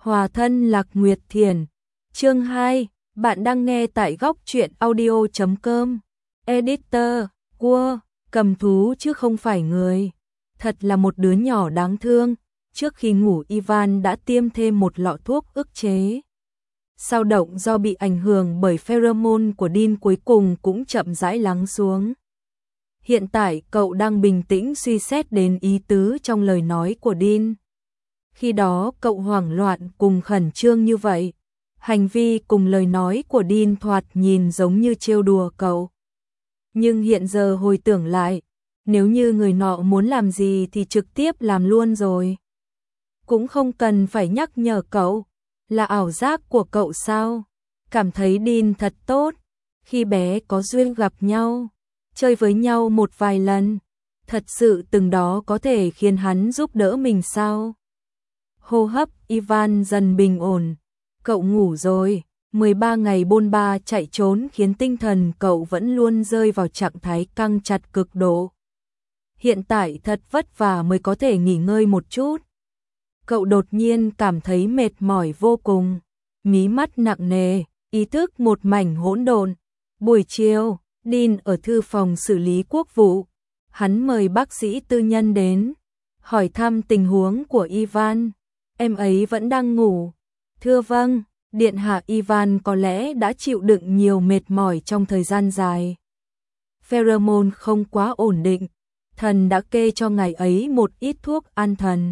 Hòa thân Lạc Nguyệt Thiền. Chương 2, bạn đang nghe tại góc truyện audio.com. Editor, Word, cầm thú chứ không phải người. Thật là một đứa nhỏ đáng thương. Trước khi ngủ Ivan đã tiêm thêm một lọ thuốc ức chế. Sao động do bị ảnh hưởng bởi pheromone của Dean cuối cùng cũng chậm rãi lắng xuống. Hiện tại cậu đang bình tĩnh suy xét đến ý tứ trong lời nói của Dean. Khi đó cậu hoảng loạn cùng khẩn trương như vậy. Hành vi cùng lời nói của Dean thoạt nhìn giống như trêu đùa cậu. Nhưng hiện giờ hồi tưởng lại, nếu như người nọ muốn làm gì thì trực tiếp làm luôn rồi. Cũng không cần phải nhắc nhở cậu, là ảo giác của cậu sao? Cảm thấy Dean thật tốt, khi bé có duyên gặp nhau, chơi với nhau một vài lần, thật sự từng đó có thể khiến hắn giúp đỡ mình sao? Hô hấp Ivan dần bình ổn. Cậu ngủ rồi, 13 ngày bôn ba chạy trốn khiến tinh thần cậu vẫn luôn rơi vào trạng thái căng chặt cực độ. Hiện tại thật vất vả mới có thể nghỉ ngơi một chút. Cậu đột nhiên cảm thấy mệt mỏi vô cùng, mí mắt nặng nề, ý thức một mảnh hỗn độn. Buổi chiều, Dean ở thư phòng xử lý quốc vụ. Hắn mời bác sĩ tư nhân đến, hỏi thăm tình huống của Ivan. Em ấy vẫn đang ngủ. Thưa vâng, điện hạ Ivan có lẽ đã chịu đựng nhiều mệt mỏi trong thời gian dài. Pheromone không quá ổn định, thần đã kê cho ngài ấy một ít thuốc an thần.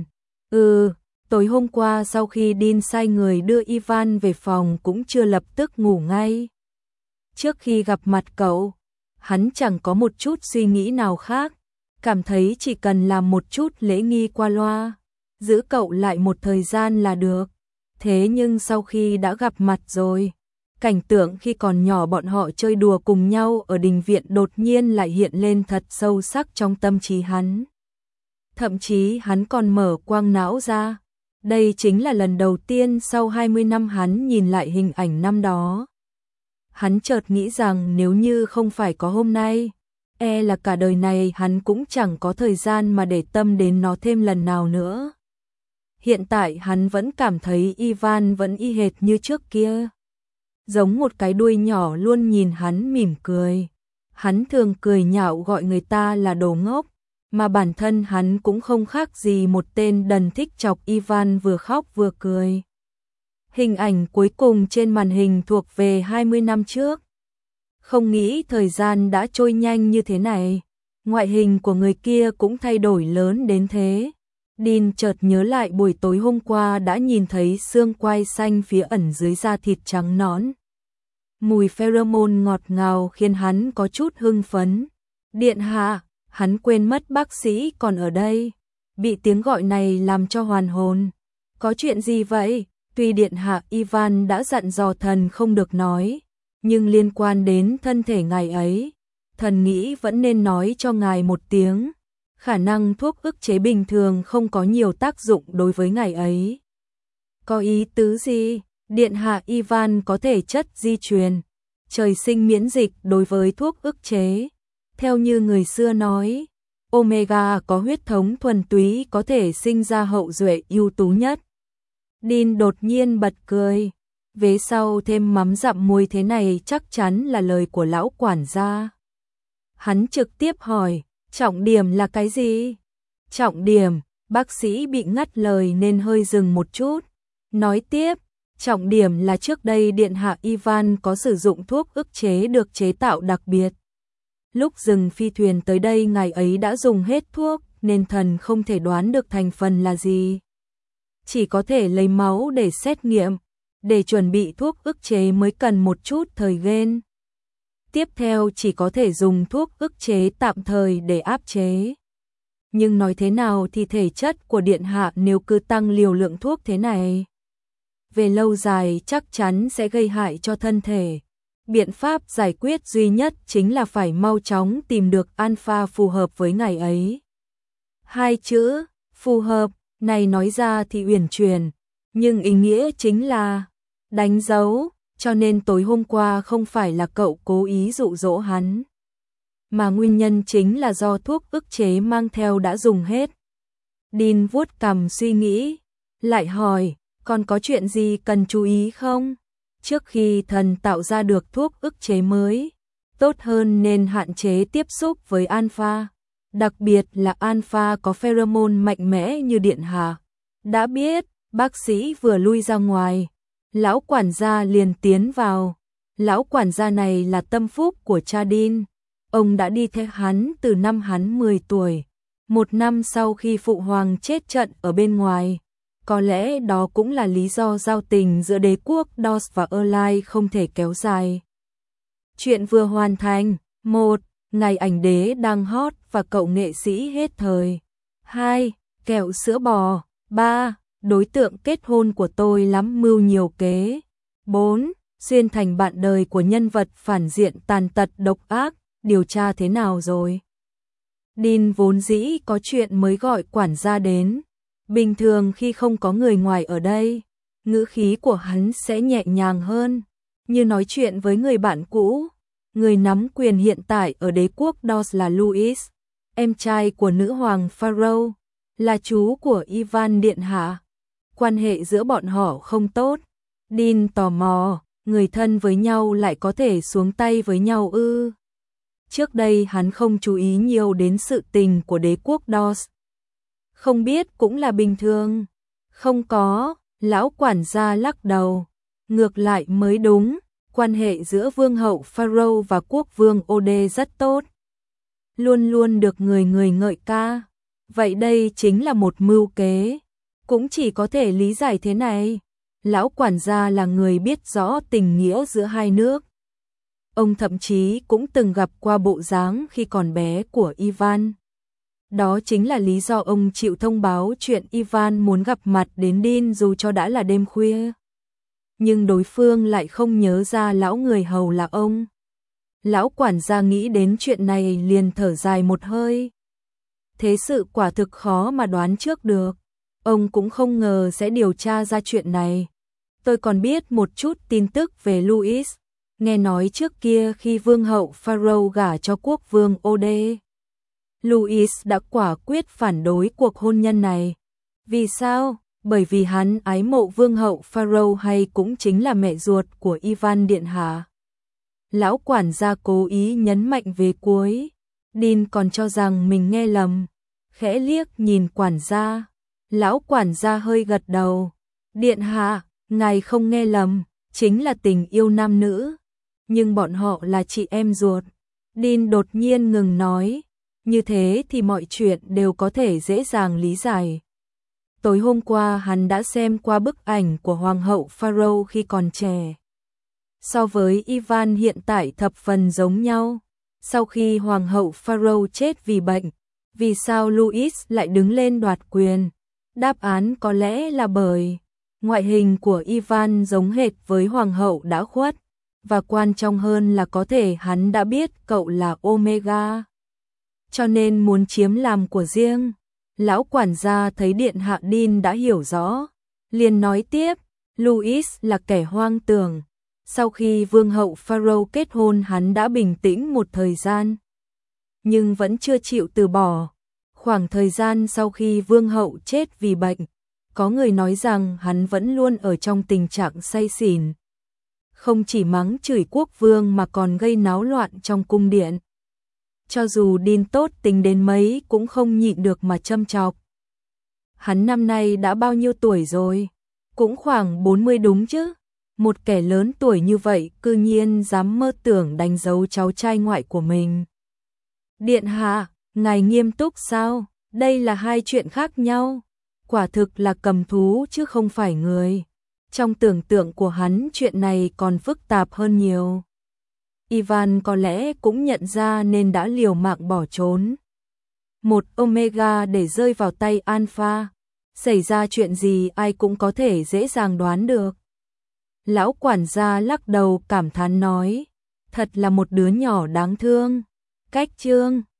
Tối hôm qua sau khi Dean sai người đưa Ivan về phòng cũng chưa lập tức ngủ ngay. Trước khi gặp mặt cậu, hắn chẳng có một chút suy nghĩ nào khác, cảm thấy chỉ cần làm một chút lễ nghi qua loa, giữ cậu lại một thời gian là được. Thế nhưng sau khi đã gặp mặt rồi, cảnh tượng khi còn nhỏ bọn họ chơi đùa cùng nhau ở đình viện đột nhiên lại hiện lên thật sâu sắc trong tâm trí hắn. Thậm chí hắn còn mở quang não ra. Đây chính là lần đầu tiên sau 20 năm hắn nhìn lại hình ảnh năm đó. Hắn chợt nghĩ rằng nếu như không phải có hôm nay, là cả đời này hắn cũng chẳng có thời gian mà để tâm đến nó thêm lần nào nữa. Hiện tại hắn vẫn cảm thấy Ivan vẫn y hệt như trước kia. Giống một cái đuôi nhỏ luôn nhìn hắn mỉm cười. Hắn thường cười nhạo gọi người ta là đồ ngốc, mà bản thân hắn cũng không khác gì một tên đần thích chọc Ivan vừa khóc vừa cười. Hình ảnh cuối cùng trên màn hình thuộc về 20 năm trước. Không nghĩ thời gian đã trôi nhanh như thế này. Ngoại hình của người kia cũng thay đổi lớn đến thế. Dean chợt nhớ lại buổi tối hôm qua đã nhìn thấy xương quai xanh phía ẩn dưới da thịt trắng nõn. Mùi pheromone ngọt ngào khiến hắn có chút hưng phấn. Điện hạ, hắn quên mất bác sĩ còn ở đây. Bị tiếng gọi này làm cho hoàn hồn. Có chuyện gì vậy? Tuy điện hạ Ivan đã dặn dò thần không được nói, nhưng liên quan đến thân thể ngài ấy, thần nghĩ vẫn nên nói cho ngài một tiếng. Khả năng thuốc ức chế bình thường không có nhiều tác dụng đối với ngài ấy. Có ý tứ gì? Điện hạ Ivan có thể chất di truyền, trời sinh miễn dịch đối với thuốc ức chế. Theo như người xưa nói, Omega có huyết thống thuần túy có thể sinh ra hậu duệ ưu tú nhất. Dean đột nhiên bật cười. Vế sau thêm mắm dặm muối thế này chắc chắn là lời của lão quản gia. Hắn trực tiếp hỏi, trọng điểm là cái gì? Trọng điểm, bác sĩ bị ngắt lời nên hơi dừng một chút. Nói tiếp, trọng điểm là trước đây điện hạ Ivan có sử dụng thuốc ức chế được chế tạo đặc biệt. Lúc dừng phi thuyền tới đây ngài ấy đã dùng hết thuốc nên thần không thể đoán được thành phần là gì. Chỉ có thể lấy máu để xét nghiệm, để chuẩn bị thuốc ức chế mới cần một chút thời gian. Tiếp theo chỉ có thể dùng thuốc ức chế tạm thời để áp chế. Nhưng nói thế nào thì thể chất của điện hạ nếu cứ tăng liều lượng thuốc thế này, về lâu dài chắc chắn sẽ gây hại cho thân thể. Biện pháp giải quyết duy nhất chính là phải mau chóng tìm được alpha phù hợp với ngài ấy. Hai chữ, phù hợp, này nói ra thì uyển chuyển, nhưng ý nghĩa chính là đánh dấu, cho nên tối hôm qua không phải là cậu cố ý dụ dỗ hắn, mà nguyên nhân chính là do thuốc ức chế mang theo đã dùng hết. Dean vuốt cằm suy nghĩ, lại hỏi, Còn có chuyện gì cần chú ý không? Trước khi thần tạo ra được thuốc ức chế mới, tốt hơn nên hạn chế tiếp xúc với alpha. Đặc biệt là alpha có pheromone mạnh mẽ như điện hạ. Đã biết, bác sĩ vừa lui ra ngoài. Lão quản gia liền tiến vào. Lão quản gia này là tâm phúc của cha Dean. Ông đã đi theo hắn từ năm hắn 10 tuổi. Một năm sau khi phụ hoàng chết trận ở bên ngoài. Có lẽ đó cũng là lý do giao tình giữa đế quốc Doss và Erlai không thể kéo dài. Chuyện vừa hoàn thành. 1. Ngày ảnh đế đang hot và cậu nghệ sĩ hết thời. 2. Kẹo sữa bò. 3. Đối tượng kết hôn của tôi lắm mưu nhiều kế. 4. Xuyên thành bạn đời của nhân vật phản diện tàn tật độc ác, điều tra thế nào rồi? Dean vốn dĩ có chuyện mới gọi quản gia đến. Bình thường khi không có người ngoài ở đây, ngữ khí của hắn sẽ nhẹ nhàng hơn, như nói chuyện với người bạn cũ. Người nắm quyền hiện tại ở đế quốc Doss là Louis, em trai của nữ hoàng Pharaoh, là chú của Ivan điện hạ. Quan hệ giữa bọn họ không tốt. Dean tò mò, người thân với nhau lại có thể xuống tay với nhau ư? Trước đây hắn không chú ý nhiều đến sự tình của đế quốc Doss. Không biết cũng là bình thường. Không có, lão quản gia lắc đầu. Ngược lại mới đúng, quan hệ giữa vương hậu Pharaoh và quốc vương Ode rất tốt. Luôn luôn được người người ngợi ca. Vậy đây chính là một mưu kế. Cũng chỉ có thể lý giải thế này. Lão quản gia là người biết rõ tình nghĩa giữa hai nước. Ông thậm chí cũng từng gặp qua bộ dáng khi còn bé của Ivan. Đó chính là lý do ông chịu thông báo chuyện Ivan muốn gặp mặt đến Dean dù cho đã là đêm khuya. Nhưng đối phương lại không nhớ ra lão người hầu là ông. Lão quản gia nghĩ đến chuyện này liền thở dài một hơi. Thế sự quả thực khó mà đoán trước được. Ông cũng không ngờ sẽ điều tra ra chuyện này. Tôi còn biết một chút tin tức về Louis. Nghe nói trước kia khi vương hậu Pharaoh gả cho quốc vương Ode, Louis đã quả quyết phản đối cuộc hôn nhân này. Vì sao? Bởi vì hắn ái mộ vương hậu Pharaoh hay cũng chính là mẹ ruột của Ivan điện hạ. Lão quản gia cố ý nhấn mạnh về cuối. Dean còn cho rằng mình nghe lầm. Khẽ liếc nhìn quản gia. Lão quản gia hơi gật đầu. Điện hạ, ngài không nghe lầm, chính là tình yêu nam nữ. Nhưng bọn họ là chị em ruột. Dean đột nhiên ngừng nói. Như thế thì mọi chuyện đều có thể dễ dàng lý giải. Tối hôm qua hắn đã xem qua bức ảnh của Hoàng hậu Pharaoh khi còn trẻ. So với Ivan hiện tại thập phần giống nhau. Sau khi Hoàng hậu Pharaoh chết vì bệnh, vì sao Louis lại đứng lên đoạt quyền? Đáp án có lẽ là bởi ngoại hình của Ivan giống hệt với Hoàng hậu đã khuất. Và quan trọng hơn là có thể hắn đã biết cậu là Omega. Cho nên muốn chiếm làm của riêng. Lão quản gia thấy điện hạ Dean đã hiểu rõ. Liền nói tiếp, Louis là kẻ hoang tưởng. Sau khi vương hậu Pharaoh kết hôn hắn đã bình tĩnh một thời gian. Nhưng vẫn chưa chịu từ bỏ. Khoảng thời gian sau khi vương hậu chết vì bệnh, có người nói rằng hắn vẫn luôn ở trong tình trạng say xỉn. Không chỉ mắng chửi quốc vương mà còn gây náo loạn trong cung điện. Cho dù Dean tốt tính đến mấy cũng không nhịn được mà châm chọc. Hắn năm nay đã bao nhiêu tuổi rồi? Cũng khoảng 40 đúng chứ? Một kẻ lớn tuổi như vậy cư nhiên dám mơ tưởng đánh dấu cháu trai ngoại của mình. Điện hạ, ngài nghiêm túc sao? Đây là hai chuyện khác nhau. Quả thực là cầm thú chứ không phải người. Trong tưởng tượng của hắn chuyện này còn phức tạp hơn nhiều. Ivan có lẽ cũng nhận ra nên đã liều mạng bỏ trốn. Một Omega để rơi vào tay Alpha. Xảy ra chuyện gì ai cũng có thể dễ dàng đoán được. Lão quản gia lắc đầu cảm thán nói. Thật là một đứa nhỏ đáng thương. Cách chương